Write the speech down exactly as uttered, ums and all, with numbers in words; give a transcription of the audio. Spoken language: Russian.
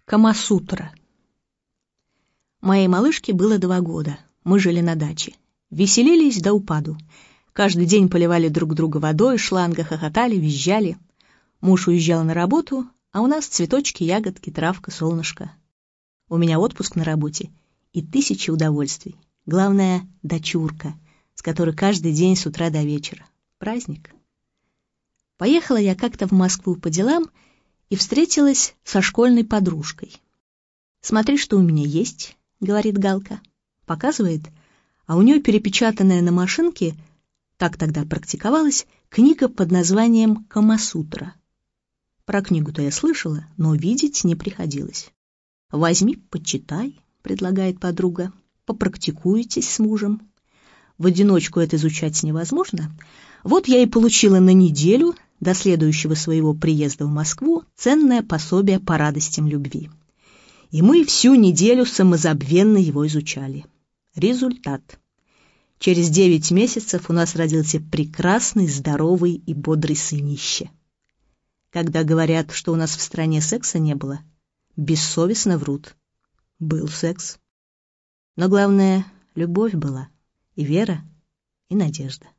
Камасутра. Моей малышке было два года. Мы жили на даче. Веселились до упаду. Каждый день поливали друг друга водой, шланга, хохотали, визжали. Муж уезжал на работу, а у нас цветочки, ягодки, травка, солнышко. У меня отпуск на работе и тысячи удовольствий. Главное — дочурка, с которой каждый день с утра до вечера. Праздник. Поехала я как-то в Москву по делам и встретилась со школьной подружкой. «Смотри, что у меня есть», — говорит Галка. Показывает, а у нее перепечатанная на машинке, так тогда практиковалась, книга под названием «Камасутра». Про книгу-то я слышала, но видеть не приходилось. «Возьми, почитай», — предлагает подруга, — «попрактикуйтесь с мужем». В одиночку это изучать невозможно. Вот я и получила на неделю до следующего своего приезда в Москву ценное пособие по радостям любви. И мы всю неделю самозабвенно его изучали. Результат. Через девять месяцев у нас родился прекрасный, здоровый и бодрый сынище. Когда говорят, что у нас в стране секса не было, бессовестно врут. Был секс. Но главное, любовь была, и вера, и надежда.